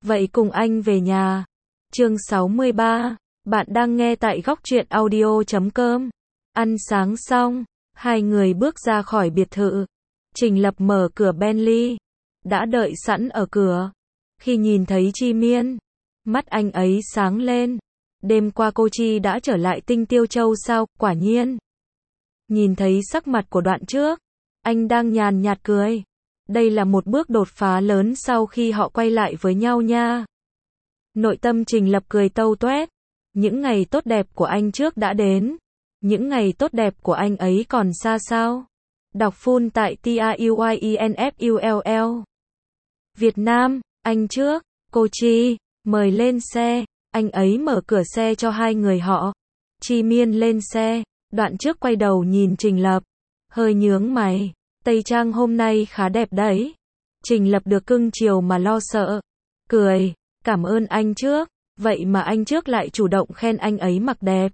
Vậy cùng anh về nhà. Chương 63, bạn đang nghe tại góc truyện audio.com. Ăn sáng xong, hai người bước ra khỏi biệt thự. Trình Lập mở cửa Bentley, đã đợi sẵn ở cửa. Khi nhìn thấy Chi Miên, mắt anh ấy sáng lên. Đêm qua cô Chi đã trở lại Tinh Tiêu Châu sao? Quả nhiên. Nhìn thấy sắc mặt của Đoạn Trước, anh đang nhàn nhạt cười. Đây là một bước đột phá lớn sau khi họ quay lại với nhau nha. Nội tâm Trình Lập cười tâu tuét. Những ngày tốt đẹp của anh trước đã đến. Những ngày tốt đẹp của anh ấy còn xa sao? Đọc full tại TAUYINFULL. Việt Nam, anh trước, cô Chi, mời lên xe. Anh ấy mở cửa xe cho hai người họ. Chi Miên lên xe, Đoạn Trước quay đầu nhìn Trình Lập. Hơi nhướng mày, tây trang hôm nay khá đẹp đấy. Trình Lập được cưng chiều mà lo sợ. Cười, cảm ơn anh trước. Vậy mà anh trước lại chủ động khen anh ấy mặc đẹp.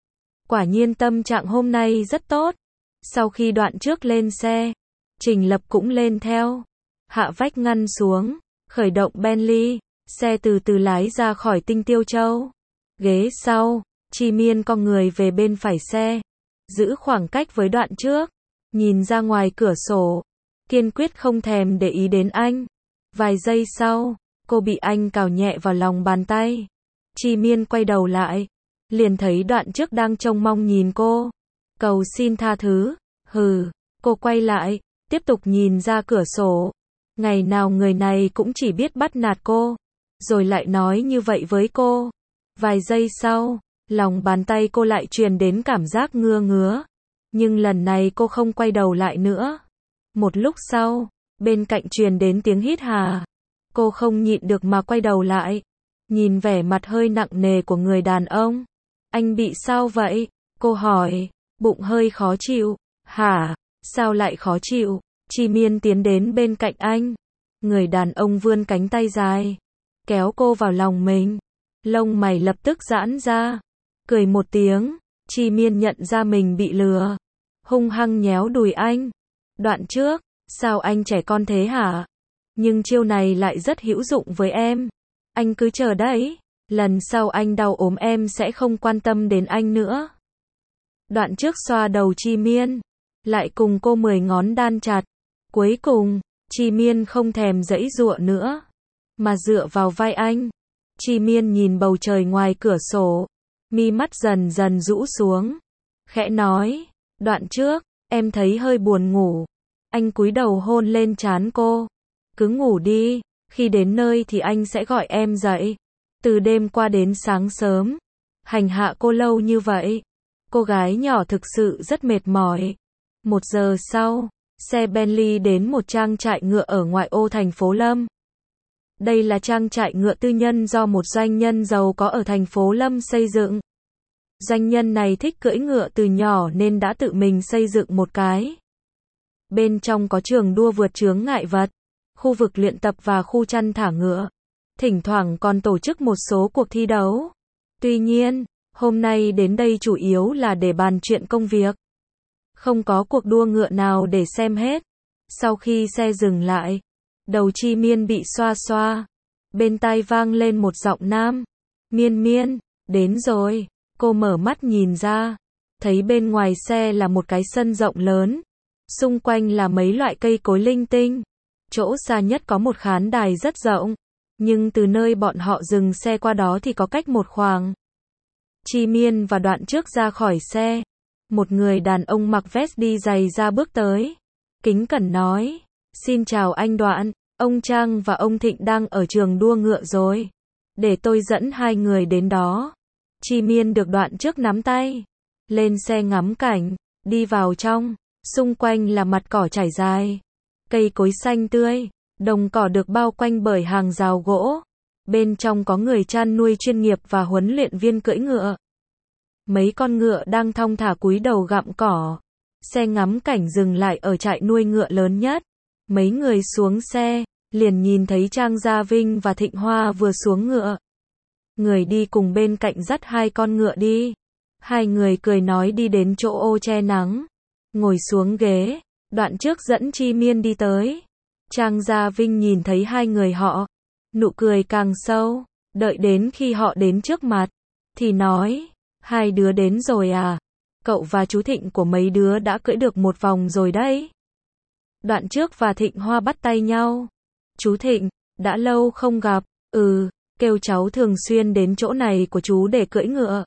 Quả nhiên tâm trạng hôm nay rất tốt. Sau khi Đoạn Trước lên xe, Trình Lập cũng lên theo. Hạ vách ngăn xuống, khởi động Bentley, xe từ từ lái ra khỏi Tinh Tiêu Châu. Ghế sau, Chi Miên cong người về bên phải xe, giữ khoảng cách với Đoạn Trước, nhìn ra ngoài cửa sổ, kiên quyết không thèm để ý đến anh. Vài giây sau, cô bị anh cào nhẹ vào lòng bàn tay. Chi Miên quay đầu lại, liền thấy Đoạn Trước đang trông mong nhìn cô. Cầu xin tha thứ. Hừ, cô quay lại, tiếp tục nhìn ra cửa sổ. Ngày nào người này cũng chỉ biết bắt nạt cô, rồi lại nói như vậy với cô. Vài giây sau, lòng bàn tay cô lại truyền đến cảm giác ngứa ngứa. Nhưng lần này cô không quay đầu lại nữa. Một lúc sau, bên cạnh truyền đến tiếng hít hà. Cô không nhịn được mà quay đầu lại. Nhìn vẻ mặt hơi nặng nề của người đàn ông. Anh bị sao vậy? Cô hỏi, bụng hơi khó chịu. Hả? Sao lại khó chịu? Chi Miên tiến đến bên cạnh anh. Người đàn ông vươn cánh tay dài, kéo cô vào lòng mình. Lông mày lập tức giãn ra. Cười một tiếng, Chi Miên nhận ra mình bị lừa. Hung hăng nhéo đùi anh. Đoạn Trước, sao anh trẻ con thế hả? Nhưng chiêu này lại rất hữu dụng với em. Anh cứ chờ đấy, lần sau anh đau ốm em sẽ không quan tâm đến anh nữa. Đoạn Trước xoa đầu Chi Miên, lại cùng cô 10 ngón đan chặt. Cuối cùng, Chi Miên không thèm giãy giụa nữa, mà dựa vào vai anh. Chi Miên nhìn bầu trời ngoài cửa sổ, mi mắt dần dần rũ xuống, khẽ nói, Đoạn Trước, em thấy hơi buồn ngủ. Anh cúi đầu hôn lên trán cô. Cứ ngủ đi, khi đến nơi thì anh sẽ gọi em dậy. Từ đêm qua đến sáng sớm, hành hạ cô lâu như vậy, cô gái nhỏ thực sự rất mệt mỏi. 1 giờ sau, xe Bentley đến một trang trại ngựa ở ngoại ô thành phố Lâm. Đây là trang trại ngựa tư nhân do một doanh nhân giàu có ở thành phố Lâm xây dựng. Doanh nhân này thích cưỡi ngựa từ nhỏ nên đã tự mình xây dựng một cái. Bên trong có trường đua vượt chướng ngại vật, khu vực luyện tập và khu chăn thả ngựa. Thỉnh thoảng còn tổ chức một số cuộc thi đấu. Tuy nhiên, hôm nay đến đây chủ yếu là để bàn chuyện công việc. Không có cuộc đua ngựa nào để xem hết. Sau khi xe dừng lại, đầu Chi Miên bị xoa xoa. Bên tai vang lên một giọng nam. Miên Miên, đến rồi. Cô mở mắt nhìn ra, thấy bên ngoài xe là một cái sân rộng lớn. Xung quanh là mấy loại cây cối linh tinh. Chỗ xa nhất có một khán đài rất rộng. Nhưng từ nơi bọn họ dừng xe qua đó thì có cách một khoảng. Chi Miên và Đoạn Trước ra khỏi xe. Một người đàn ông mặc vest đi giày ra bước tới. Kính cẩn nói, xin chào anh Đoạn, ông Trang và ông Thịnh đang ở trường đua ngựa rồi. Để tôi dẫn hai người đến đó. Chi Miên được Đoạn Trước nắm tay. Lên xe ngắm cảnh, đi vào trong. Xung quanh là mặt cỏ trải dài. Cây cối xanh tươi, đồng cỏ được bao quanh bởi hàng rào gỗ. Bên trong có người chăn nuôi chuyên nghiệp và huấn luyện viên cưỡi ngựa. Mấy con ngựa đang thong thả cúi đầu gặm cỏ. Xe ngắm cảnh dừng lại ở trại nuôi ngựa lớn nhất. Mấy người xuống xe, liền nhìn thấy Trang Gia Vinh và Thịnh Hoa vừa xuống ngựa. Người đi cùng bên cạnh dắt hai con ngựa đi. Hai người cười nói đi đến chỗ ô che nắng. Ngồi xuống ghế, Đoạn Trước dẫn Chi Miên đi tới. Trang Gia Vinh nhìn thấy hai người họ, Nụ cười càng sâu, đợi đến khi họ đến trước mặt, thì nói, hai đứa đến rồi à? Cậu và chú Thịnh của mấy đứa đã cưỡi được một vòng rồi đấy. Đoạn trước và Thịnh Hoa bắt tay nhau. Chú Thịnh, đã lâu không gặp, kêu cháu thường xuyên đến chỗ này của chú để cưỡi ngựa.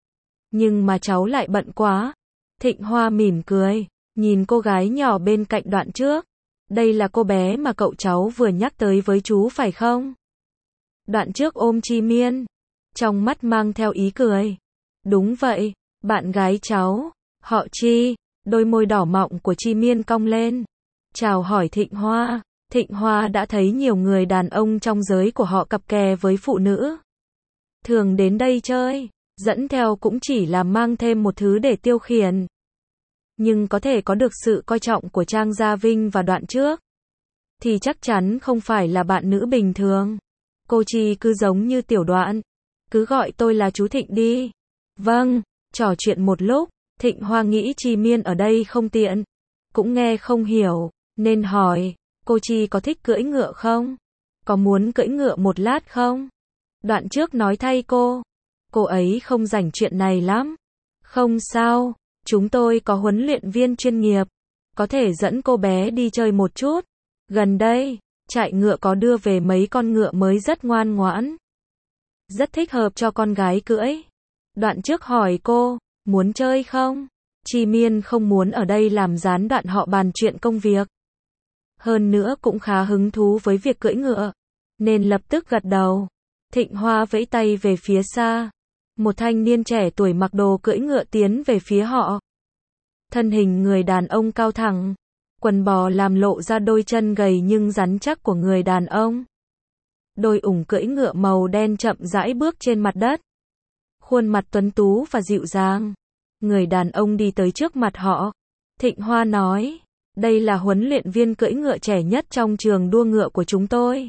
Nhưng mà cháu lại bận quá. Thịnh Hoa mỉm cười, nhìn cô gái nhỏ bên cạnh Đoạn trước. Đây là cô bé mà cậu cháu vừa nhắc tới với chú phải không? Đoạn trước ôm Chi Miên, trong mắt mang theo ý cười. Đúng vậy, bạn gái cháu, họ Chi. Đôi môi đỏ mọng của Chi Miên cong lên, chào hỏi Thịnh Hoa. Thịnh Hoa đã thấy nhiều người đàn ông trong giới của họ cặp kè với phụ nữ. Thường đến đây chơi, dẫn theo cũng chỉ là mang thêm một thứ để tiêu khiển. Nhưng có thể có được sự coi trọng của Trang Gia Vinh và Đoạn trước, thì chắc chắn không phải là bạn nữ bình thường. Cô Chi cứ giống như tiểu Đoạn. Cứ gọi tôi là chú Thịnh đi. Vâng, trò chuyện một lúc, Thịnh Hoa nghĩ Chi Miên ở đây không tiện, cũng nghe không hiểu, nên hỏi, cô Chi có thích cưỡi ngựa không? Có muốn cưỡi ngựa một lát không? Đoạn trước nói thay cô ấy không rảnh chuyện này lắm. Không sao, chúng tôi có huấn luyện viên chuyên nghiệp, có thể dẫn cô bé đi chơi một chút. Gần đây, trại ngựa có đưa về mấy con ngựa mới rất ngoan ngoãn, rất thích hợp cho con gái cưỡi. Đoạn trước hỏi cô, muốn chơi không? Chi Miên không muốn ở đây làm gián đoạn họ bàn chuyện công việc. Hơn nữa cũng khá hứng thú với việc cưỡi ngựa, nên lập tức gật đầu. Thịnh Hoa vẫy tay về phía xa. Một thanh niên trẻ tuổi mặc đồ cưỡi ngựa tiến về phía họ. Thân hình người đàn ông cao thẳng, quần bò làm lộ ra đôi chân gầy nhưng rắn chắc của người đàn ông. Đôi ủng cưỡi ngựa màu đen chậm rãi bước trên mặt đất. Khuôn mặt tuấn tú và dịu dàng. Người đàn ông đi tới trước mặt họ. Thịnh Hoa nói, đây là huấn luyện viên cưỡi ngựa trẻ nhất trong trường đua ngựa của chúng tôi.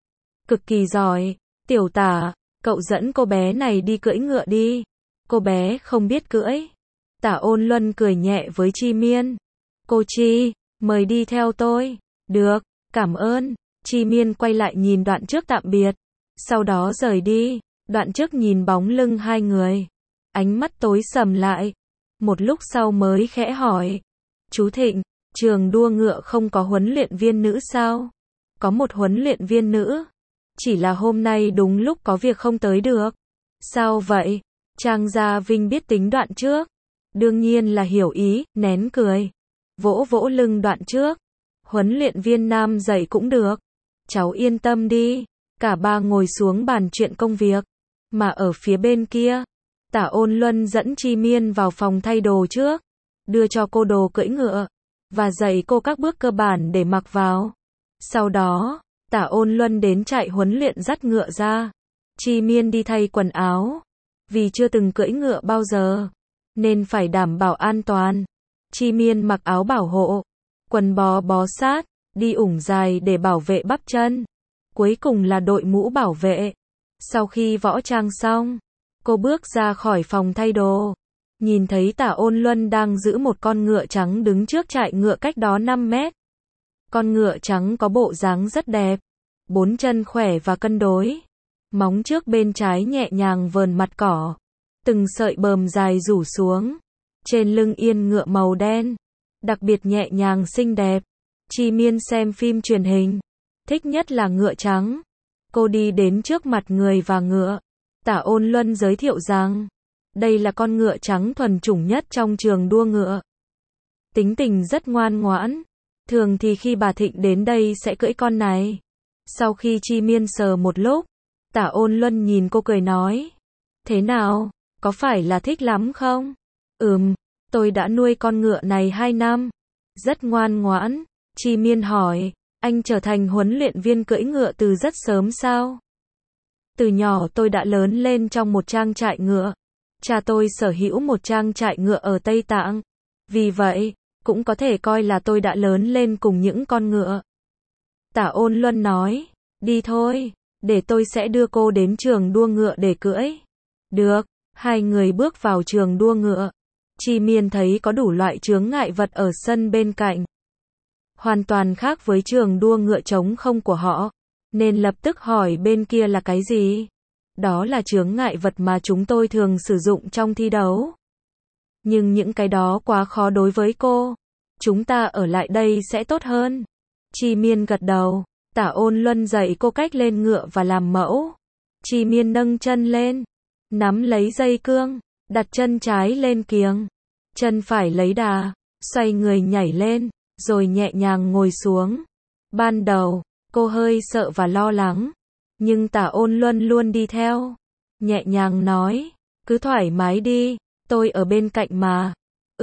Cực kỳ giỏi, tiểu Tả, cậu dẫn cô bé này đi cưỡi ngựa đi. Cô bé không biết cưỡi. Tả Ôn Luân cười nhẹ với Chi Miên. Cô Chi, mời đi theo tôi. Được, cảm ơn. Chi Miên quay lại nhìn Đoạn trước tạm biệt, sau đó rời đi. Đoạn trước nhìn bóng lưng hai người, ánh mắt tối sầm lại. Một lúc sau mới khẽ hỏi, chú Thịnh, trường đua ngựa không có huấn luyện viên nữ sao? Có một huấn luyện viên nữ, chỉ là hôm nay đúng lúc có việc không tới được. Sao vậy? Trang Gia Vinh biết tính Đoạn trước, đương nhiên là hiểu ý, nén cười, vỗ vỗ lưng Đoạn trước. Huấn luyện viên nam dạy cũng được, cháu yên tâm đi. Cả ba ngồi xuống bàn chuyện công việc. Mà ở phía bên kia, Tả Ôn Luân dẫn Chi Miên vào phòng thay đồ trước, đưa cho cô đồ cưỡi ngựa, và dạy cô các bước cơ bản để mặc vào. Sau đó, Tả Ôn Luân đến trại huấn luyện dắt ngựa ra. Chi Miên đi thay quần áo, vì chưa từng cưỡi ngựa bao giờ, nên phải đảm bảo an toàn. Chi Miên mặc áo bảo hộ, quần bó bó sát, đi ủng dài để bảo vệ bắp chân. Cuối cùng là đội mũ bảo vệ. Sau khi võ trang xong, cô bước ra khỏi phòng thay đồ, nhìn thấy Tả Ôn Luân đang giữ một con ngựa trắng đứng trước trại ngựa cách đó 5 mét. Con ngựa trắng có bộ dáng rất đẹp, bốn chân khỏe và cân đối, móng trước bên trái nhẹ nhàng vờn mặt cỏ, từng sợi bờm dài rủ xuống, trên lưng yên ngựa màu đen, đặc biệt nhẹ nhàng xinh đẹp. Chi Miên xem phim truyền hình, thích nhất là ngựa trắng. Cô đi đến trước mặt người và ngựa. Tả Ôn Luân giới thiệu rằng, đây là con ngựa trắng thuần chủng nhất trong trường đua ngựa. Tính tình rất ngoan ngoãn. Thường thì khi bà Thịnh đến đây sẽ cưỡi con này. Sau khi Chi Miên sờ một lúc, Tả Ôn Luân nhìn cô cười nói, thế nào, có phải là thích lắm không? Tôi đã nuôi con ngựa này 2 năm. Rất ngoan ngoãn. Chi Miên hỏi, anh trở thành huấn luyện viên cưỡi ngựa từ rất sớm sao? Từ nhỏ tôi đã lớn lên trong một trang trại ngựa. Cha tôi sở hữu một trang trại ngựa ở Tây Tạng. Vì vậy, cũng có thể coi là tôi đã lớn lên cùng những con ngựa. Tả Ôn Luân nói, đi thôi, để tôi sẽ đưa cô đến trường đua ngựa để cưỡi. Được, hai người bước vào trường đua ngựa. Chi Miên thấy có đủ loại chướng ngại vật ở sân bên cạnh. Hoàn toàn khác với trường đua ngựa trống không của họ. nên lập tức hỏi bên kia là cái gì. Đó là chướng ngại vật mà chúng tôi thường sử dụng trong thi đấu. Nhưng những cái đó quá khó đối với cô. Chúng ta ở lại đây sẽ tốt hơn. Chi Miên gật đầu. Tả Ôn Luân dạy cô cách lên ngựa và làm mẫu. Chi Miên nâng chân lên, nắm lấy dây cương, đặt chân trái lên kiềng, chân phải lấy đà, xoay người nhảy lên, rồi nhẹ nhàng ngồi xuống. Ban đầu, cô hơi sợ và lo lắng, nhưng Tả Ôn Luân luôn đi theo, nhẹ nhàng nói, cứ thoải mái đi, tôi ở bên cạnh mà.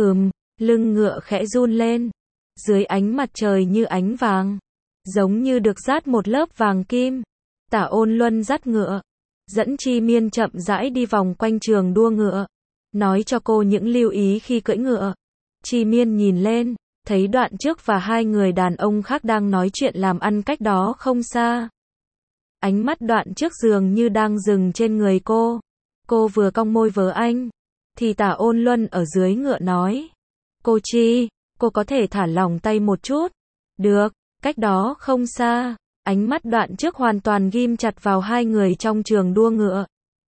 Lưng ngựa khẽ run lên, dưới ánh mặt trời như ánh vàng, giống như được dát một lớp vàng kim. Tả Ôn Luân dắt ngựa, dẫn Chi Miên chậm rãi đi vòng quanh trường đua ngựa, nói cho cô những lưu ý khi cưỡi ngựa. Chi Miên nhìn lên, thấy Đoạn Trước và hai người đàn ông khác đang nói chuyện làm ăn cách đó không xa. Ánh mắt Đoạn Trước dường như đang dừng trên người cô. Cô vừa cong môi với anh, thì Tả Ôn Luân ở dưới ngựa nói, cô Chi, cô có thể thả lỏng tay một chút. Được, cách đó không xa. Ánh mắt Đoạn Trước hoàn toàn ghim chặt vào hai người trong trường đua ngựa.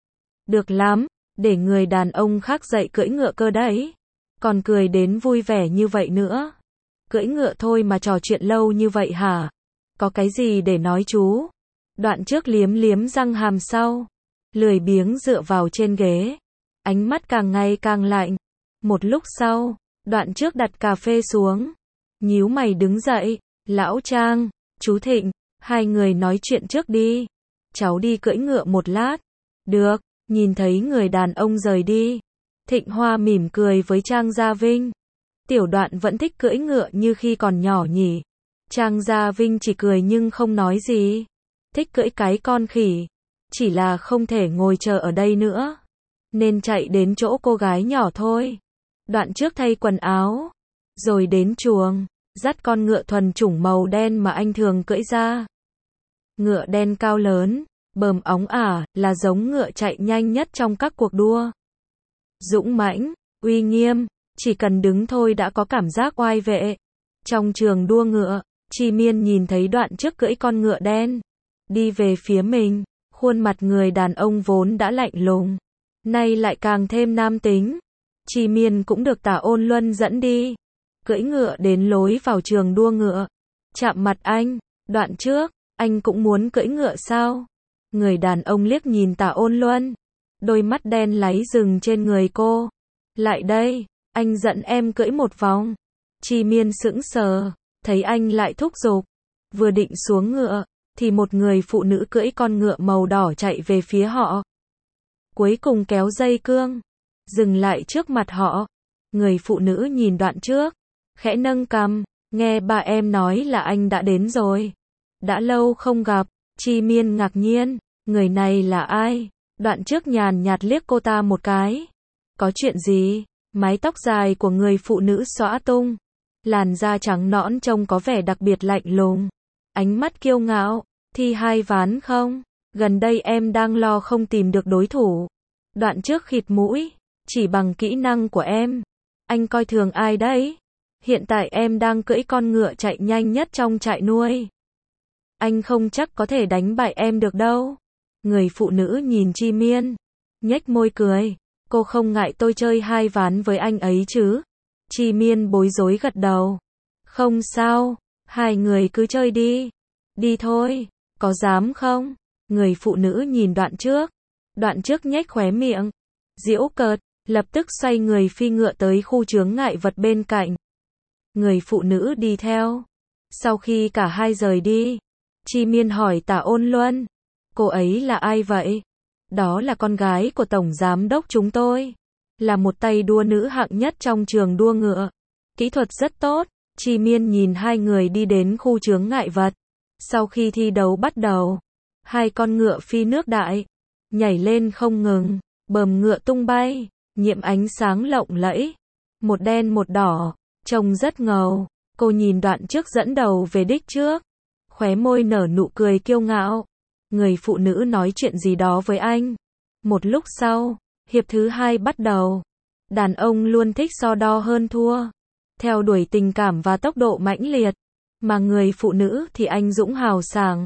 Được lắm, để người đàn ông khác dạy cưỡi ngựa cơ đấy. Còn cười đến vui vẻ như vậy nữa. Cưỡi ngựa thôi mà trò chuyện lâu như vậy hả? Có cái gì để nói chú? Đoạn Trước liếm liếm răng hàm sau, lười biếng dựa vào trên ghế. Ánh mắt càng ngày càng lạnh. Một lúc sau, Đoạn Trước đặt cà phê xuống, nhíu mày đứng dậy. Lão Trang, chú Thịnh, hai người nói chuyện trước đi. Cháu đi cưỡi ngựa một lát. Được, nhìn thấy người đàn ông rời đi. Thịnh Hoa mỉm cười với Trang Gia Vinh. Tiểu Đoạn vẫn thích cưỡi ngựa như khi còn nhỏ nhỉ. Trang Gia Vinh chỉ cười nhưng không nói gì. Thích cưỡi cái con khỉ. Chỉ là không thể ngồi chờ ở đây nữa, nên chạy đến chỗ cô gái nhỏ thôi. Đoạn Trước thay quần áo, rồi đến chuồng, dắt con ngựa thuần chủng màu đen mà anh thường cưỡi ra. Ngựa đen cao lớn, bờm óng ả, là giống ngựa chạy nhanh nhất trong các cuộc đua. Dũng mãnh, uy nghiêm, chỉ cần đứng thôi đã có cảm giác oai vệ. Trong trường đua ngựa, Chi Miên nhìn thấy Đoạn Trước cưỡi con ngựa đen, đi về phía mình, khuôn mặt người đàn ông vốn đã lạnh lùng, nay lại càng thêm nam tính. Chi Miên cũng được Tả Ôn Luân dẫn đi, cưỡi ngựa đến lối vào trường đua ngựa, chạm mặt anh. Đoạn Trước, anh cũng muốn cưỡi ngựa sao? Người đàn ông liếc nhìn Tả Ôn Luân, đôi mắt đen láy dừng trên người cô. Lại đây, anh dẫn em cưỡi một vòng. Chi Miên sững sờ, thấy anh lại thúc giục. Vừa định xuống ngựa, thì một người phụ nữ cưỡi con ngựa màu đỏ chạy về phía họ. Cuối cùng kéo dây cương, dừng lại trước mặt họ. Người phụ nữ nhìn Đoạn Trước, khẽ nâng cằm, nghe bà em nói là anh đã đến rồi. Đã lâu không gặp. Chi Miên ngạc nhiên, người này là ai? Đoạn Trước nhàn nhạt liếc cô ta một cái. Có chuyện gì? Mái tóc dài của người phụ nữ xõa tung, làn da trắng nõn trông có vẻ đặc biệt lạnh lùng. Ánh mắt kiêu ngạo, thi hai ván không? Gần đây em đang lo không tìm được đối thủ. Đoạn Trước khịt mũi, chỉ bằng kỹ năng của em. Anh coi thường ai đấy? Hiện tại em đang cưỡi con ngựa chạy nhanh nhất trong trại nuôi. Anh không chắc có thể đánh bại em được đâu. Người phụ nữ nhìn Chi Miên, nhếch môi cười. Cô không ngại tôi chơi hai ván với anh ấy chứ? Chi Miên bối rối gật đầu. Không sao, hai người cứ chơi đi. Đi thôi, có dám không? Người phụ nữ nhìn Đoạn Trước. Đoạn Trước nhếch khóe miệng, giễu cợt, lập tức xoay người phi ngựa tới khu chướng ngại vật bên cạnh. Người phụ nữ đi theo. Sau khi cả hai rời đi, Chi Miên hỏi Tả Ôn Luân, cô ấy là ai vậy? Đó là con gái của tổng giám đốc chúng tôi, là một tay đua nữ hạng nhất trong trường đua ngựa, kỹ thuật rất tốt. Chi Miên nhìn hai người đi đến khu chướng ngại vật. Sau khi thi đấu bắt đầu, hai con ngựa phi nước đại, nhảy lên không ngừng, bờm ngựa tung bay, nhiễm ánh sáng lộng lẫy, một đen một đỏ, trông rất ngầu. Cô nhìn Đoạn Trước dẫn đầu về đích trước, khóe môi nở nụ cười kiêu ngạo. Người phụ nữ nói chuyện gì đó với anh. Một lúc sau, hiệp thứ hai bắt đầu. Đàn ông luôn thích so đo hơn thua, theo đuổi tình cảm và tốc độ mãnh liệt, mà người phụ nữ thì anh dũng hào sảng,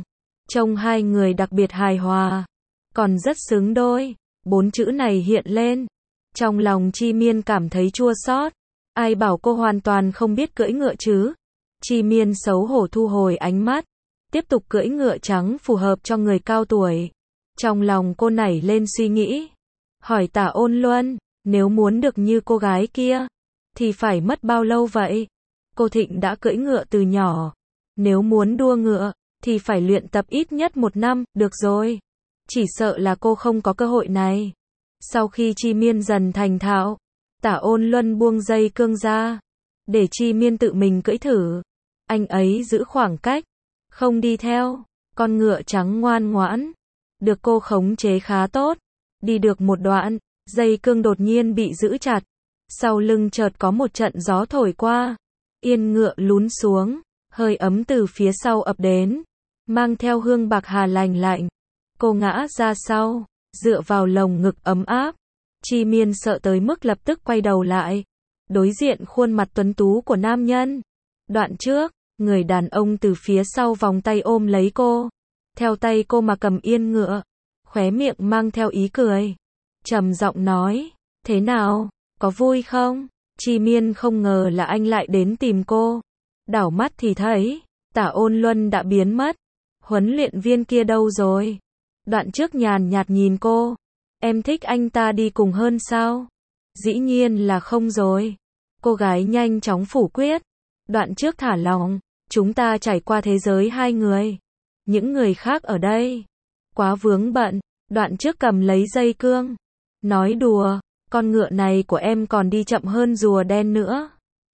Trông hai người đặc biệt hài hòa, còn rất xứng đôi. 4 chữ này hiện lên. Trong lòng Chi Miên cảm thấy chua xót. Ai bảo cô hoàn toàn không biết cưỡi ngựa chứ? Chi Miên xấu hổ thu hồi ánh mắt, tiếp tục cưỡi ngựa trắng phù hợp cho người cao tuổi. Trong lòng cô nảy lên suy nghĩ, hỏi Tả Ôn Luân, nếu muốn được như cô gái kia, thì phải mất bao lâu vậy? Cô Thịnh đã cưỡi ngựa từ nhỏ, nếu muốn đua ngựa, thì phải luyện tập ít nhất 1 năm, được rồi. Chỉ sợ là cô không có cơ hội này. Sau khi Chi Miên dần thành thạo, Tả Ôn Luân buông dây cương ra, để Chi Miên tự mình cưỡi thử. Anh ấy giữ khoảng cách, không đi theo. Con ngựa trắng ngoan ngoãn, được cô khống chế khá tốt. Đi được một đoạn, dây cương đột nhiên bị giữ chặt. Sau lưng chợt có một trận gió thổi qua. Yên ngựa lún xuống, hơi ấm từ phía sau ập đến, mang theo hương bạc hà lành lạnh. Cô ngã ra sau, dựa vào lồng ngực ấm áp. Chi Miên sợ tới mức lập tức quay đầu lại, đối diện khuôn mặt tuấn tú của nam nhân. Đoạn trước, người đàn ông từ phía sau vòng tay ôm lấy cô, theo tay cô mà cầm yên ngựa, khóe miệng mang theo ý cười, trầm giọng nói, thế nào, có vui không? Chi Miên không ngờ là anh lại đến tìm cô. Đảo mắt thì thấy, Tả Ôn Luân đã biến mất. Huấn luyện viên kia đâu rồi? Đoạn trước nhàn nhạt nhìn cô, em thích anh ta đi cùng hơn sao? Dĩ nhiên là không rồi. Cô gái nhanh chóng phủ quyết. Đoạn trước thả lỏng, chúng ta trải qua thế giới hai người. Những người khác ở đây quá vướng bận. Đoạn trước cầm lấy dây cương, nói đùa, con ngựa này của em còn đi chậm hơn rùa đen nữa.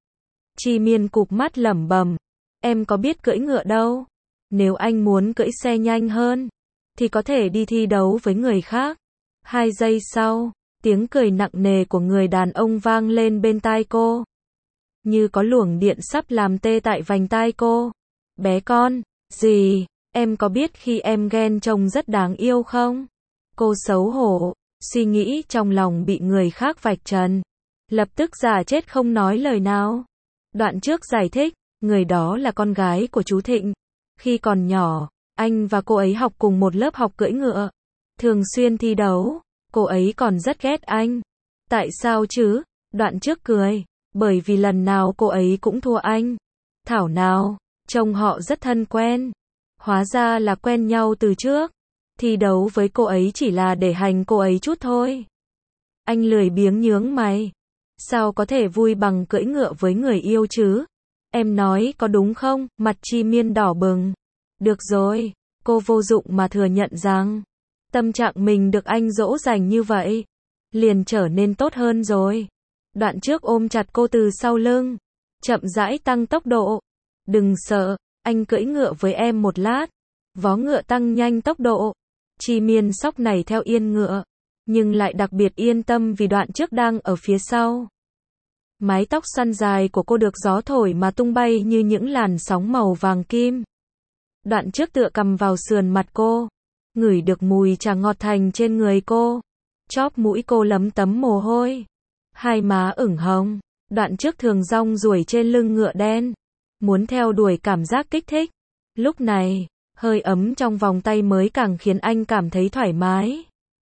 Chi Miên cụp mắt lẩm bẩm, em có biết cưỡi ngựa đâu. Nếu anh muốn cưỡi xe nhanh hơn, thì có thể đi thi đấu với người khác. 2 giây sau, tiếng cười nặng nề của người đàn ông vang lên bên tai cô. Như có luồng điện sắp làm tê tại vành tai cô. Bé con, gì, em có biết khi em ghen trông rất đáng yêu không? Cô xấu hổ, suy nghĩ trong lòng bị người khác vạch trần. Lập tức giả chết không nói lời nào. Đoạn trước giải thích, người đó là con gái của chú Thịnh. Khi còn nhỏ, anh và cô ấy học cùng một lớp học cưỡi ngựa. Thường xuyên thi đấu, cô ấy còn rất ghét anh. Tại sao chứ? Đoạn trước cười, bởi vì lần nào cô ấy cũng thua anh. Thảo nào, trông họ rất thân quen. Hóa ra là quen nhau từ trước. Thi đấu với cô ấy chỉ là để hành cô ấy chút thôi. Anh lười biếng nhướng mày. Sao có thể vui bằng cưỡi ngựa với người yêu chứ? Em nói có đúng không? Mặt Chi Miên đỏ bừng. Được rồi, cô vô dụng mà thừa nhận rằng tâm trạng mình được anh dỗ dành như vậy, liền trở nên tốt hơn rồi. Đoạn trước ôm chặt cô từ sau lưng, chậm rãi tăng tốc độ. Đừng sợ, anh cưỡi ngựa với em một lát. Vó ngựa tăng nhanh tốc độ. Chi Miên sóc này theo yên ngựa, nhưng lại đặc biệt yên tâm vì đoạn trước đang ở phía sau. Mái tóc xoăn dài của cô được gió thổi mà tung bay như những làn sóng màu vàng kim. Đoạn trước tựa cầm vào sườn mặt cô, ngửi được mùi trà ngọt thành trên người cô. Chóp mũi cô lấm tấm mồ hôi, hai má ửng hồng. Đoạn trước thường rong ruổi trên lưng ngựa đen, muốn theo đuổi cảm giác kích thích. Lúc này, hơi ấm trong vòng tay mới càng khiến anh cảm thấy thoải mái,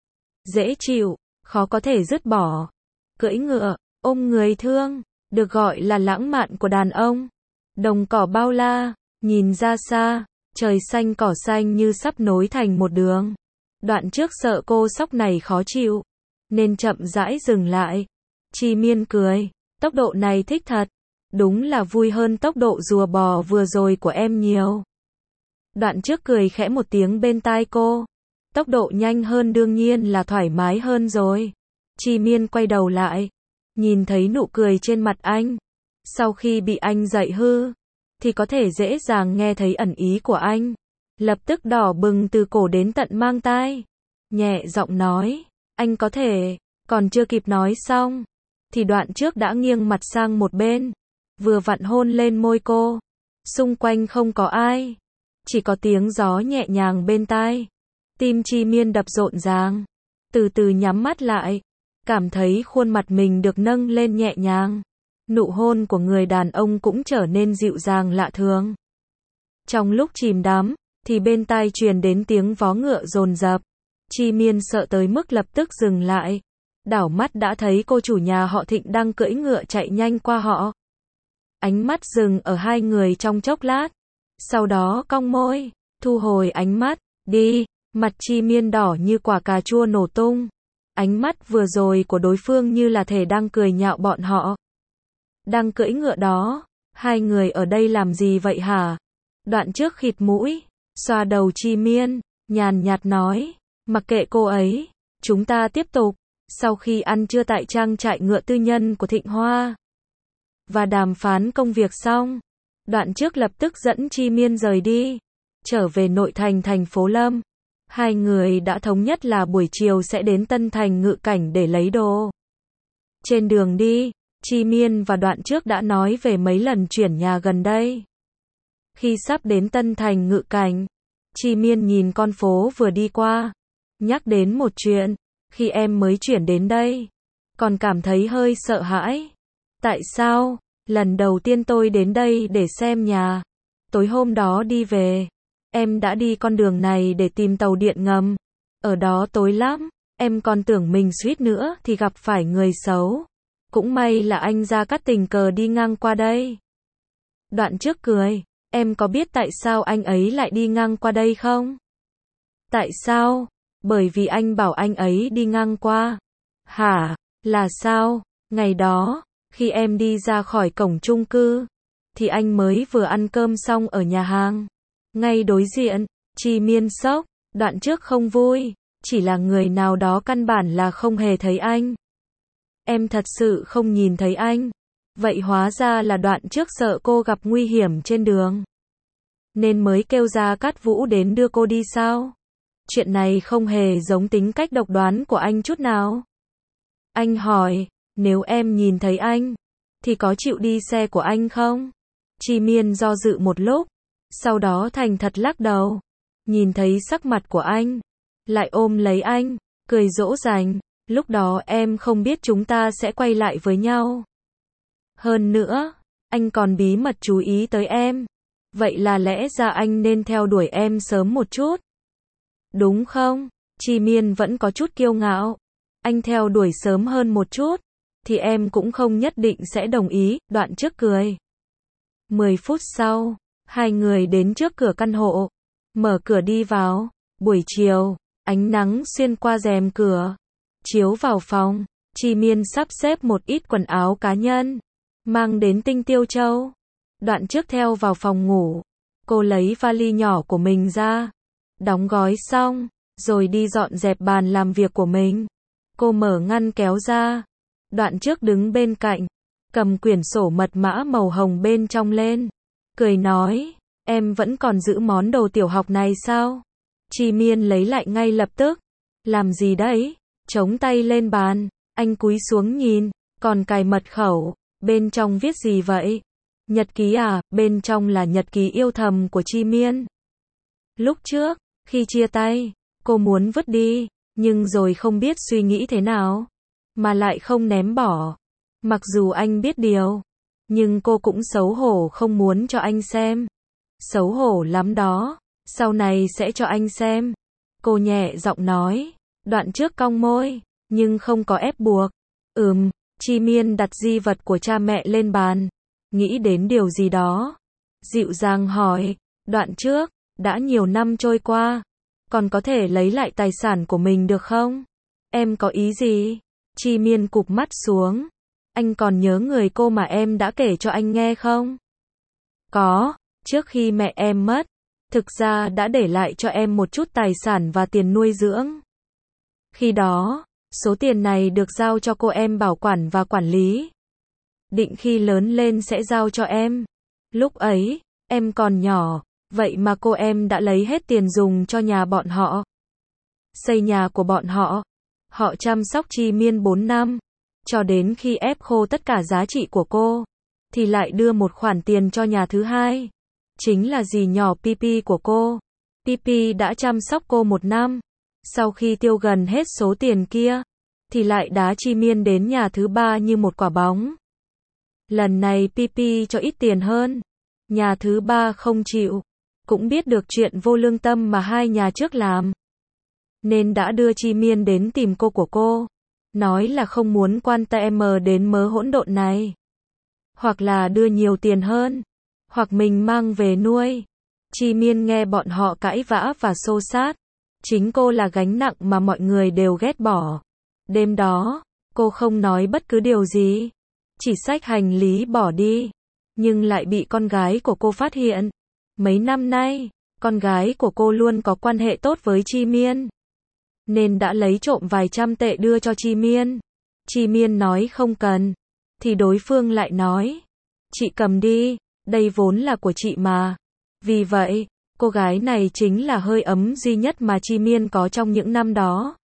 dễ chịu, khó có thể dứt bỏ. Cưỡi ngựa, ôm người thương, được gọi là lãng mạn của đàn ông. Đồng cỏ bao la, nhìn ra xa, trời xanh cỏ xanh như sắp nối thành một đường. Đoạn trước sợ cô sóc này khó chịu, nên chậm rãi dừng lại. Chi Miên cười, tốc độ này thích thật, đúng là vui hơn tốc độ rùa bò vừa rồi của em nhiều. Đoạn trước cười khẽ một tiếng bên tai cô, tốc độ nhanh hơn đương nhiên là thoải mái hơn rồi. Chi Miên quay đầu lại, nhìn thấy nụ cười trên mặt anh. Sau khi bị anh dạy hư, thì có thể dễ dàng nghe thấy ẩn ý của anh. Lập tức đỏ bừng từ cổ đến tận mang tai. Nhẹ giọng nói, anh có thể, còn chưa kịp nói xong, thì đoạn trước đã nghiêng mặt sang một bên, vừa vặn hôn lên môi cô. Xung quanh không có ai, chỉ có tiếng gió nhẹ nhàng bên tai. Tim Chi Miên đập rộn ràng, từ từ nhắm mắt lại, cảm thấy khuôn mặt mình được nâng lên nhẹ nhàng. Nụ hôn của người đàn ông cũng trở nên dịu dàng lạ thường. Trong lúc chìm đắm, thì bên tai truyền đến tiếng vó ngựa dồn dập. Chi Miên sợ tới mức lập tức dừng lại. Đảo mắt đã thấy cô chủ nhà họ Thịnh đang cưỡi ngựa chạy nhanh qua họ. Ánh mắt dừng ở hai người trong chốc lát. Sau đó cong môi, thu hồi ánh mắt, đi, mặt Chi Miên đỏ như quả cà chua nổ tung. Ánh mắt vừa rồi của đối phương như là thể đang cười nhạo bọn họ. Đang cưỡi ngựa đó, hai người ở đây làm gì vậy hả? Đoạn trước khịt mũi, xoa đầu Chi Miên, nhàn nhạt nói, mặc kệ cô ấy, chúng ta tiếp tục. Sau khi ăn trưa tại trang trại ngựa tư nhân của Thịnh Hoa và đàm phán công việc xong, Đoạn trước lập tức dẫn Chi Miên rời đi, trở về nội thành thành phố Lâm. Hai người đã thống nhất là buổi chiều sẽ đến Tân Thành Ngự Cảnh để lấy đồ. Trên đường đi, Chi Miên và Đoạn trước đã nói về mấy lần chuyển nhà gần đây. Khi sắp đến Tân Thành Ngự Cảnh, Chi Miên nhìn con phố vừa đi qua, nhắc đến một chuyện, khi em mới chuyển đến đây, còn cảm thấy hơi sợ hãi. Tại sao? Lần đầu tiên tôi đến đây để xem nhà, tối hôm đó đi về, em đã đi con đường này để tìm tàu điện ngầm. Ở đó tối lắm, em còn tưởng mình suýt nữa thì gặp phải người xấu. Cũng may là anh Gia Cát tình cờ đi ngang qua đây. Đoạn trước cười, em có biết tại sao anh ấy lại đi ngang qua đây không? Tại sao? Bởi vì anh bảo anh ấy đi ngang qua. Hả? Là sao? Ngày đó, khi em đi ra khỏi cổng chung cư, thì anh mới vừa ăn cơm xong ở nhà hàng. Ngay đối diện, Chi Miên sốc, Đoạn trước không vui, chỉ là người nào đó căn bản là không hề thấy anh. Em thật sự không nhìn thấy anh. Vậy hóa ra là Đoạn trước sợ cô gặp nguy hiểm trên đường, nên mới kêu Gia Cát Vũ đến đưa cô đi sao? Chuyện này không hề giống tính cách độc đoán của anh chút nào. Anh hỏi, nếu em nhìn thấy anh, thì có chịu đi xe của anh không? Chi Miên do dự một lúc, sau đó thành thật lắc đầu. Nhìn thấy sắc mặt của anh, lại ôm lấy anh, cười dỗ dành. Lúc đó em không biết chúng ta sẽ quay lại với nhau. Hơn nữa, anh còn bí mật chú ý tới em. Vậy là lẽ ra anh nên theo đuổi em sớm một chút. Đúng không? Chi Miên vẫn có chút kiêu ngạo. Anh theo đuổi sớm hơn một chút, thì em cũng không nhất định sẽ đồng ý. Đoạn trước cười. 10 phút sau, hai người đến trước cửa căn hộ, mở cửa đi vào. Buổi chiều, ánh nắng xuyên qua rèm cửa, chiếu vào phòng. Chi Miên sắp xếp một ít quần áo cá nhân, mang đến Tinh Tiêu Châu. Đoạn trước theo vào phòng ngủ, cô lấy vali nhỏ của mình ra, đóng gói xong, rồi đi dọn dẹp bàn làm việc của mình. Cô mở ngăn kéo ra, Đoạn trước đứng bên cạnh, cầm quyển sổ mật mã màu hồng bên trong lên, cười nói, em vẫn còn giữ món đồ tiểu học này sao? Chi Miên lấy lại ngay lập tức. Làm gì đấy? Chống tay lên bàn, anh cúi xuống nhìn, còn cài mật khẩu, bên trong viết gì vậy? Nhật ký à? Bên trong là nhật ký yêu thầm của Chi Miên. Lúc trước, khi chia tay, cô muốn vứt đi, nhưng rồi không biết suy nghĩ thế nào, mà lại không ném bỏ. Mặc dù anh biết điều, nhưng cô cũng xấu hổ không muốn cho anh xem. Xấu hổ lắm đó, sau này sẽ cho anh xem. Cô nhẹ giọng nói. Đoạn trước cong môi, nhưng không có ép buộc. Chi Miên đặt di vật của cha mẹ lên bàn, nghĩ đến điều gì đó, dịu dàng hỏi, Đoạn trước, đã nhiều năm trôi qua, còn có thể lấy lại tài sản của mình được không? Em có ý gì? Chi Miên cụp mắt xuống. Anh còn nhớ người cô mà em đã kể cho anh nghe không? Có, trước khi mẹ em mất, thực ra đã để lại cho em một chút tài sản và tiền nuôi dưỡng. Khi đó, số tiền này được giao cho cô em bảo quản và quản lý. Định khi lớn lên sẽ giao cho em. Lúc ấy, em còn nhỏ, vậy mà cô em đã lấy hết tiền dùng cho nhà bọn họ. Xây nhà của bọn họ. Họ chăm sóc Chi Miên 4 năm, cho đến khi ép khô tất cả giá trị của cô, thì lại đưa một khoản tiền cho nhà thứ hai. Chính là dì nhỏ Pipi của cô. Pipi đã chăm sóc cô 1 năm. Sau khi tiêu gần hết số tiền kia, thì lại đá Chi Miên đến nhà thứ ba như một quả bóng. Lần này Pipi cho ít tiền hơn. Nhà thứ ba không chịu. cũng biết được chuyện vô lương tâm mà hai nhà trước làm. Nên đã đưa Chi Miên đến tìm cô của cô. Nói là không muốn quan tâm đến mớ hỗn độn này. Hoặc là đưa nhiều tiền hơn. Hoặc mình mang về nuôi. Chi Miên nghe bọn họ cãi vã và xô xát. Chính cô là gánh nặng mà mọi người đều ghét bỏ. Đêm đó, cô không nói bất cứ điều gì. Chỉ xách hành lý bỏ đi. Nhưng lại bị con gái của cô phát hiện. Mấy năm nay, con gái của cô luôn có quan hệ tốt với Chi Miên. Nên đã lấy trộm vài trăm tệ đưa cho Chi Miên. Chi Miên nói không cần. Thì đối phương lại nói. Chị cầm đi, đây vốn là của chị mà. Vì vậy, cô gái này chính là hơi ấm duy nhất mà Chi Miên có trong những năm đó.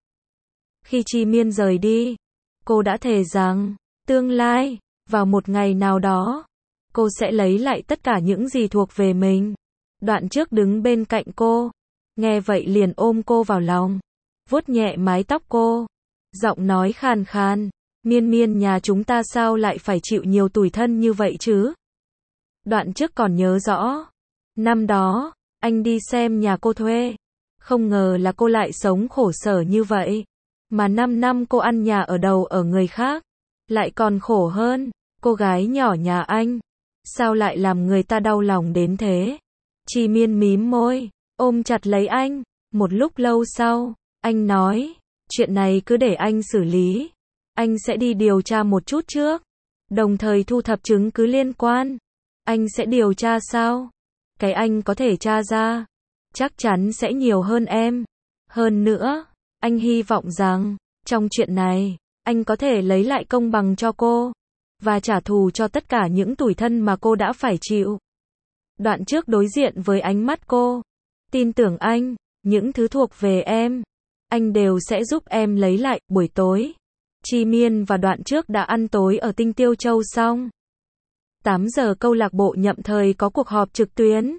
Khi Chi Miên rời đi, cô đã thề rằng, tương lai, vào một ngày nào đó, cô sẽ lấy lại tất cả những gì thuộc về mình. Đoạn trước đứng bên cạnh cô, nghe vậy liền ôm cô vào lòng, vuốt nhẹ mái tóc cô, giọng nói khàn khàn, Miên Miên nhà chúng ta sao lại phải chịu nhiều tủi thân như vậy chứ? Đoạn trước còn nhớ rõ, năm đó, anh đi xem nhà cô thuê, không ngờ là cô lại sống khổ sở như vậy, mà 5 năm cô ăn nhà ở đầu ở người khác, lại còn khổ hơn, cô gái nhỏ nhà anh, sao lại làm người ta đau lòng đến thế? Chi Miên mím môi, ôm chặt lấy anh, một lúc lâu sau, anh nói, chuyện này cứ để anh xử lý, anh sẽ đi điều tra một chút trước, đồng thời thu thập chứng cứ liên quan. Anh sẽ điều tra sao? Cái anh có thể tra ra, chắc chắn sẽ nhiều hơn em. Hơn nữa, anh hy vọng rằng, trong chuyện này, anh có thể lấy lại công bằng cho cô, và trả thù cho tất cả những tủi thân mà cô đã phải chịu. Đoạn trước đối diện với ánh mắt cô, tin tưởng anh, những thứ thuộc về em, anh đều sẽ giúp em lấy lại. Buổi tối, Chi Miên và Đoạn trước đã ăn tối ở Tinh Tiêu Châu xong. 8 giờ câu lạc bộ Nhậm Thời có cuộc họp trực tuyến.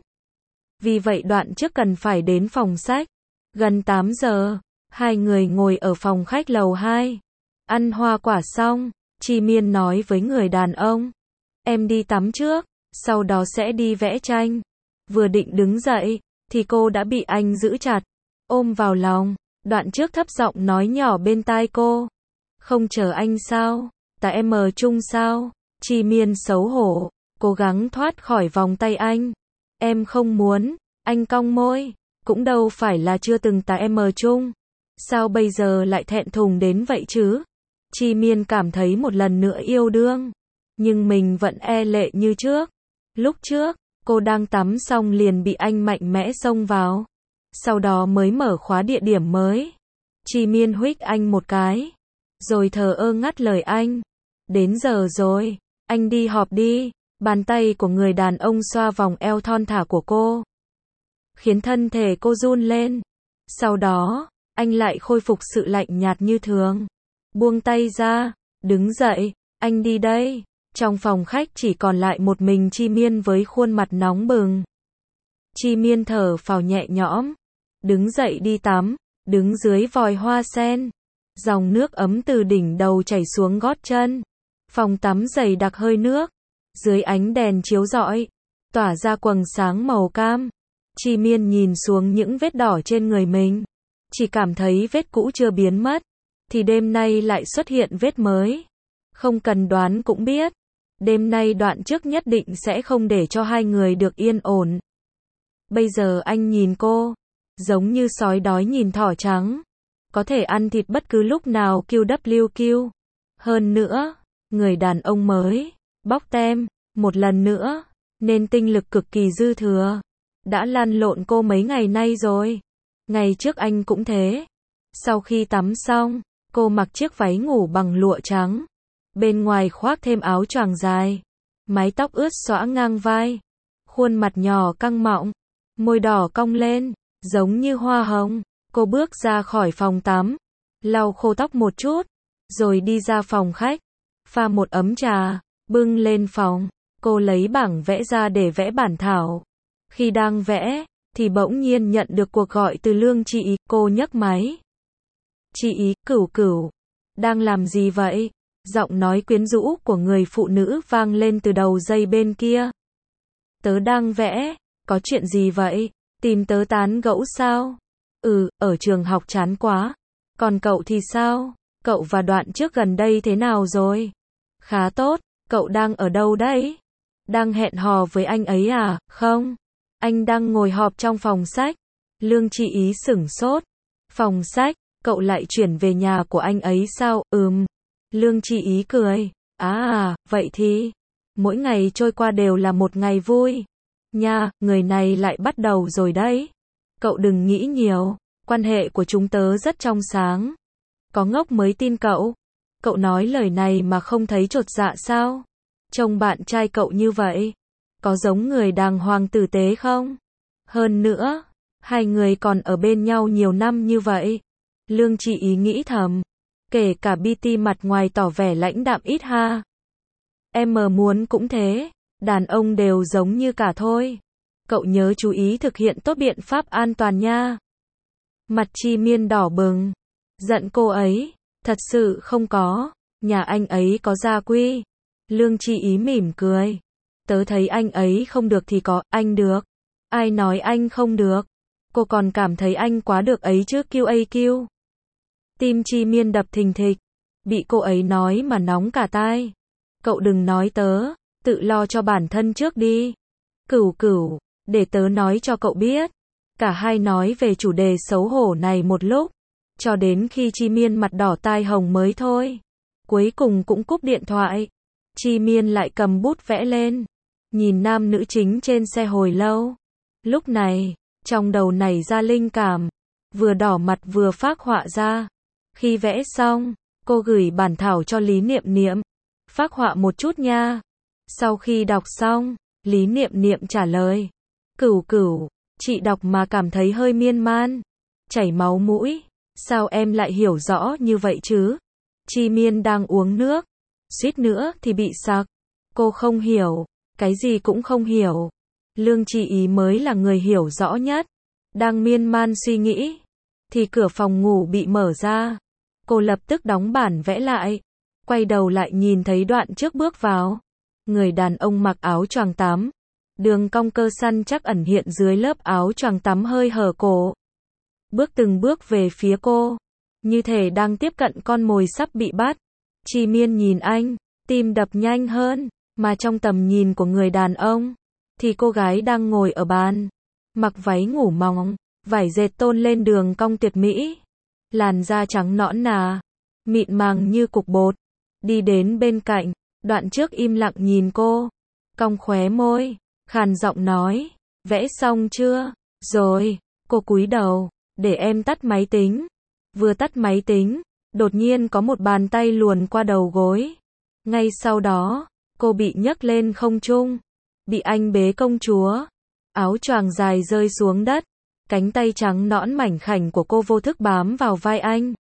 Vì vậy Đoạn trước cần phải đến phòng sách. Gần 8 giờ, hai người ngồi ở phòng khách lầu 2. Ăn hoa quả xong, Chi Miên nói với người đàn ông. Em đi tắm trước, sau đó sẽ đi vẽ tranh. Vừa định đứng dậy, thì cô đã bị anh giữ chặt, ôm vào lòng. Đoạn trước thấp giọng nói nhỏ bên tai cô. Không chờ anh sao? Ta em ở chung sao? Chi Miên xấu hổ, cố gắng thoát khỏi vòng tay anh. Em không muốn, anh cong môi, cũng đâu phải là chưa từng ta em ở chung. Sao bây giờ lại thẹn thùng đến vậy chứ? Chi Miên cảm thấy một lần nữa yêu đương, nhưng mình vẫn e lệ như trước. Lúc trước, cô đang tắm xong liền bị anh mạnh mẽ xông vào. Sau đó mới mở khóa địa điểm mới. Chi Miên huých anh một cái, rồi thờ ơ ngắt lời anh. Đến giờ rồi, anh đi họp đi. Bàn tay của người đàn ông xoa vòng eo thon thả của cô, khiến thân thể cô run lên. Sau đó, anh lại khôi phục sự lạnh nhạt như thường. Buông tay ra, đứng dậy, anh đi đây. Trong phòng khách chỉ còn lại một mình Chi Miên với khuôn mặt nóng bừng. Chi Miên thở phào nhẹ nhõm, đứng dậy đi tắm, đứng dưới vòi hoa sen. Dòng nước ấm từ đỉnh đầu chảy xuống gót chân. Phòng tắm dày đặc hơi nước, dưới ánh đèn chiếu rọi, tỏa ra quầng sáng màu cam. Chi Miên nhìn xuống những vết đỏ trên người mình, chỉ cảm thấy vết cũ chưa biến mất, thì đêm nay lại xuất hiện vết mới. Không cần đoán cũng biết, đêm nay Đoạn trước nhất định sẽ không để cho hai người được yên ổn. Bây giờ anh nhìn cô, giống như sói đói nhìn thỏ trắng, có thể ăn thịt bất cứ lúc nào QWQ. Hơn nữa, người đàn ông mới, bóc tem, một lần nữa, nên tinh lực cực kỳ dư thừa. Đã lăn lộn cô mấy ngày nay rồi. Ngày trước anh cũng thế. Sau khi tắm xong, cô mặc chiếc váy ngủ bằng lụa trắng. Bên ngoài khoác thêm áo choàng dài. Mái tóc ướt xõa ngang vai. Khuôn mặt nhỏ căng mọng. Môi đỏ cong lên, giống như hoa hồng. Cô bước ra khỏi phòng tắm, lau khô tóc một chút, rồi đi ra phòng khách. Pha một ấm trà, bưng lên phòng. Cô lấy bảng vẽ ra để vẽ bản thảo. Khi đang vẽ, thì bỗng nhiên nhận được cuộc gọi từ Lương Chị Ý. Cô nhấc máy. Chị Ý, Cửu Cửu, đang làm gì vậy? Giọng nói quyến rũ của người phụ nữ vang lên từ đầu dây bên kia. Tớ đang vẽ, có chuyện gì vậy? Tìm tớ tán gẫu sao? Ở trường học chán quá. Còn cậu thì sao? Cậu và Đoạn trước gần đây thế nào rồi? Khá tốt, cậu đang ở đâu đấy? Đang hẹn hò với anh ấy à? Không. Anh đang ngồi họp trong phòng sách. Lương Chi Ý sửng sốt. Phòng sách, cậu lại chuyển về nhà của anh ấy sao? Lương Chi Ý cười. Vậy thì, mỗi ngày trôi qua đều là một ngày vui. Nha, người này lại bắt đầu rồi đấy. Cậu đừng nghĩ nhiều, quan hệ của chúng tớ rất trong sáng. Có ngốc mới tin cậu. Cậu nói lời này mà không thấy chột dạ sao? Trông bạn trai cậu như vậy, có giống người đàng hoàng tử tế không? Hơn nữa, hai người còn ở bên nhau nhiều năm như vậy. Lương Chi Ý nghĩ thầm. Kể cả BT mặt ngoài tỏ vẻ lãnh đạm ít ha. Em muốn cũng thế, đàn ông đều giống như cả thôi. Cậu nhớ chú ý thực hiện tốt biện pháp an toàn nha. Mặt Chi Miên đỏ bừng. Giận cô ấy, thật sự không có, nhà anh ấy có gia quy. Lương Chi Ý mỉm cười. Tớ thấy anh ấy không được thì có, anh được. Ai nói anh không được? Cô còn cảm thấy anh quá được ấy chứ QAQ. Tim Chi Miên đập thình thịch. Bị cô ấy nói mà nóng cả tai. Cậu đừng nói tớ, tự lo cho bản thân trước đi. Cửu, để tớ nói cho cậu biết. Cả hai nói về chủ đề xấu hổ này một lúc, cho đến khi Chi Miên mặt đỏ tai hồng mới thôi. Cuối cùng cũng cúp điện thoại. Chi Miên lại cầm bút vẽ lên, nhìn nam nữ chính trên xe hồi lâu. Lúc này, trong đầu nảy ra linh cảm, vừa đỏ mặt vừa phác họa ra. Khi vẽ xong, cô gửi bản thảo cho Lý Niệm Niệm. Phác họa một chút nha. Sau khi đọc xong, Lý Niệm Niệm trả lời. Cửu, chị đọc mà cảm thấy hơi miên man. Chảy máu mũi. Sao em lại hiểu rõ như vậy chứ? Chi Miên đang uống nước. Suýt nữa thì bị sặc. Cô không hiểu. Cái gì cũng không hiểu. Lương Chi Ý mới là người hiểu rõ nhất. Đang miên man suy nghĩ, thì cửa phòng ngủ bị mở ra. Cô lập tức đóng bản vẽ lại. Quay đầu lại nhìn thấy Đoạn trước bước vào. Người đàn ông mặc áo choàng tắm. Đường cong cơ săn chắc ẩn hiện dưới lớp áo choàng tắm hơi hở cổ. Bước từng bước về phía cô, như thể đang tiếp cận con mồi sắp bị bắt. Chi Miên nhìn anh, tim đập nhanh hơn, mà trong tầm nhìn của người đàn ông, thì cô gái đang ngồi ở bàn, mặc váy ngủ mỏng, vải dệt tôn lên đường cong tuyệt mỹ. Làn da trắng nõn nà, mịn màng như cục bột. Đi đến bên cạnh, Đoạn trước im lặng nhìn cô, cong khóe môi, khàn giọng nói, vẽ xong chưa? Rồi, cô cúi đầu, để em tắt máy tính. Vừa tắt máy tính, đột nhiên có một bàn tay luồn qua đầu gối. Ngay sau đó, cô bị nhấc lên không trung, bị anh bế công chúa. Áo choàng dài rơi xuống đất, cánh tay trắng nõn mảnh khảnh của cô vô thức bám vào vai anh.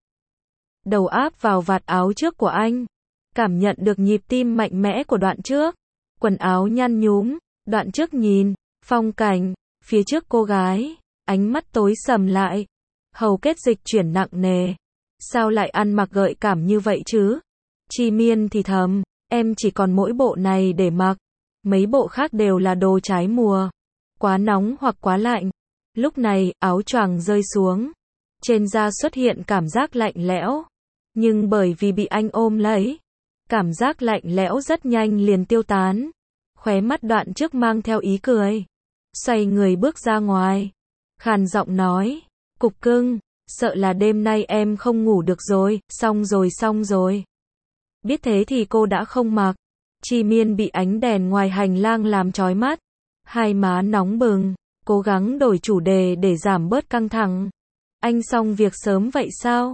Đầu áp vào vạt áo trước của anh, cảm nhận được nhịp tim mạnh mẽ của Đoạn trước. Quần áo nhăn nhúm, Đoạn trước nhìn phong cảnh phía trước cô gái, ánh mắt tối sầm lại. Hầu kết dịch chuyển nặng nề. Sao lại ăn mặc gợi cảm như vậy chứ? Chi Miên thì thầm, em chỉ còn mỗi bộ này để mặc. Mấy bộ khác đều là đồ trái mùa. Quá nóng hoặc quá lạnh. Lúc này, áo choàng rơi xuống. Trên da xuất hiện cảm giác lạnh lẽo. Nhưng bởi vì bị anh ôm lấy, cảm giác lạnh lẽo rất nhanh liền tiêu tán. Khóe mắt Đoạn trước mang theo ý cười. Xoay người bước ra ngoài. Khàn giọng nói, cục cưng, sợ là đêm nay em không ngủ được rồi, xong rồi. Biết thế thì cô đã không mặc. Chi Miên bị ánh đèn ngoài hành lang làm chói mắt. Hai má nóng bừng, cố gắng đổi chủ đề để giảm bớt căng thẳng. Anh xong việc sớm vậy sao?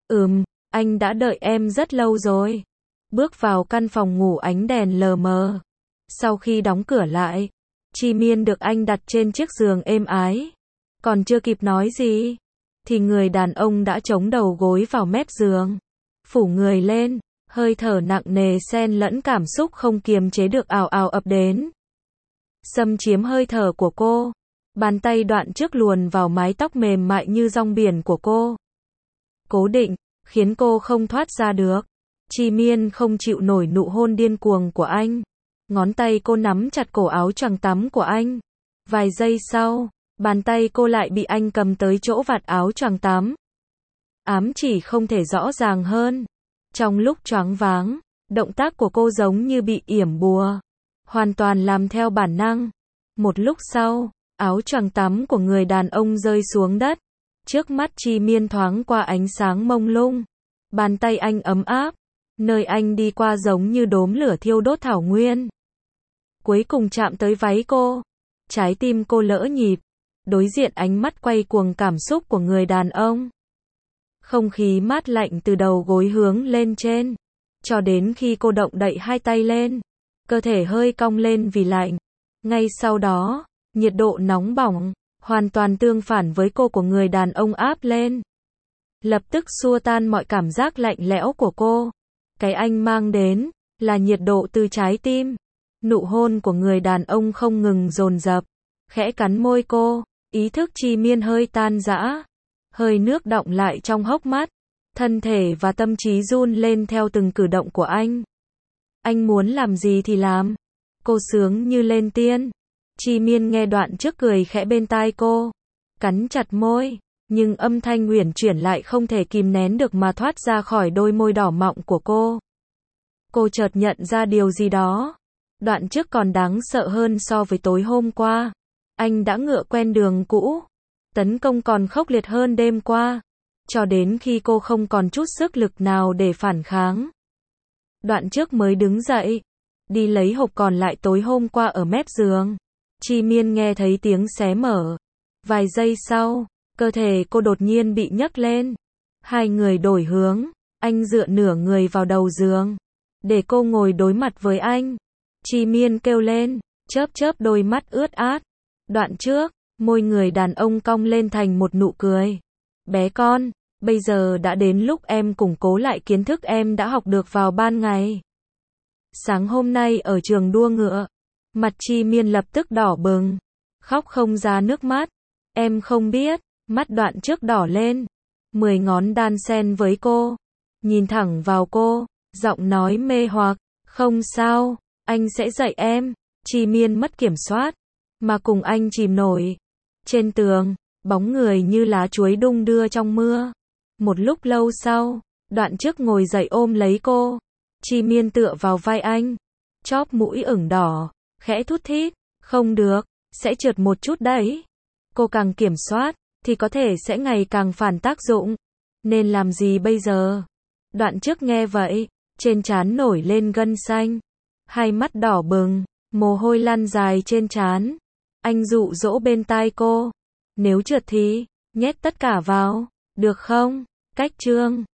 Anh đã đợi em rất lâu rồi. Bước vào căn phòng ngủ ánh đèn lờ mờ. Sau khi đóng cửa lại, Chi Miên được anh đặt trên chiếc giường êm ái. Còn chưa kịp nói gì, thì người đàn ông đã chống đầu gối vào mép giường, phủ người lên, hơi thở nặng nề xen lẫn cảm xúc không kiềm chế được ào ào ập đến. Xâm chiếm hơi thở của cô, bàn tay Đoạn trước luồn vào mái tóc mềm mại như rong biển của cô. Cố định, khiến cô không thoát ra được. Chi Miên không chịu nổi nụ hôn điên cuồng của anh. Ngón tay cô nắm chặt cổ áo choàng tắm của anh. Vài giây sau, bàn tay cô lại bị anh cầm tới chỗ vạt áo choàng tắm. Ám chỉ không thể rõ ràng hơn. Trong lúc choáng váng, động tác của cô giống như bị yểm bùa, hoàn toàn làm theo bản năng. Một lúc sau, áo choàng tắm của người đàn ông rơi xuống đất. Trước mắt Chi Miên thoáng qua ánh sáng mông lung. Bàn tay anh ấm áp, nơi anh đi qua giống như đốm lửa thiêu đốt thảo nguyên. Cuối cùng chạm tới váy cô. Trái tim cô lỡ nhịp, đối diện ánh mắt quay cuồng cảm xúc của người đàn ông. Không khí mát lạnh từ đầu gối hướng lên trên, cho đến khi cô động đậy hai tay lên, cơ thể hơi cong lên vì lạnh. Ngay sau đó, nhiệt độ nóng bỏng, hoàn toàn tương phản với cô của người đàn ông áp lên. Lập tức xua tan mọi cảm giác lạnh lẽo của cô. Cái anh mang đến, là nhiệt độ từ trái tim. Nụ hôn của người đàn ông không ngừng dồn dập, khẽ cắn môi cô, ý thức Chi Miên hơi tan rã. Hơi nước đọng lại trong hốc mắt, thân thể và tâm trí run lên theo từng cử động của anh. Anh muốn làm gì thì làm. Cô sướng như lên tiên. Chi Miên nghe đoạn trước cười khẽ bên tai cô, cắn chặt môi, nhưng âm thanh uyển chuyển lại không thể kìm nén được mà thoát ra khỏi đôi môi đỏ mọng của cô. Cô chợt nhận ra điều gì đó. Đoạn trước còn đáng sợ hơn so với tối hôm qua. Anh đã ngựa quen đường cũ. Tấn công còn khốc liệt hơn đêm qua. Cho đến khi cô không còn chút sức lực nào để phản kháng. Đoạn trước mới đứng dậy, đi lấy hộp còn lại tối hôm qua ở mép giường. Chi Miên nghe thấy tiếng xé mở. Vài giây sau, cơ thể cô đột nhiên bị nhấc lên. Hai người đổi hướng, anh dựa nửa người vào đầu giường, để cô ngồi đối mặt với anh. Chi Miên kêu lên, chớp chớp đôi mắt ướt át. Đoạn trước, môi người đàn ông cong lên thành một nụ cười. Bé con, bây giờ đã đến lúc em củng cố lại kiến thức em đã học được vào ban ngày. Sáng hôm nay ở trường đua ngựa, mặt Chi Miên lập tức đỏ bừng, khóc không ra nước mắt. Em không biết, mắt đoạn trước đỏ lên. 10 ngón đan sen với cô, nhìn thẳng vào cô, giọng nói mê hoặc, không sao, anh sẽ dạy em. Chi Miên mất kiểm soát, mà cùng anh chìm nổi. Trên tường, bóng người như lá chuối đung đưa trong mưa. Một lúc lâu sau, đoạn trước ngồi dậy ôm lấy cô. Chi Miên tựa vào vai anh, chóp mũi ửng đỏ, khẽ thút thít, không được, sẽ trượt một chút đấy. Cô càng kiểm soát, thì có thể sẽ ngày càng phản tác dụng. Nên làm gì bây giờ? Đoạn trước nghe vậy, trên trán nổi lên gân xanh, hai mắt đỏ bừng, mồ hôi lăn dài trên trán. Anh dụ dỗ bên tai cô, nếu trượt thì nhét tất cả vào, được không? Cách chương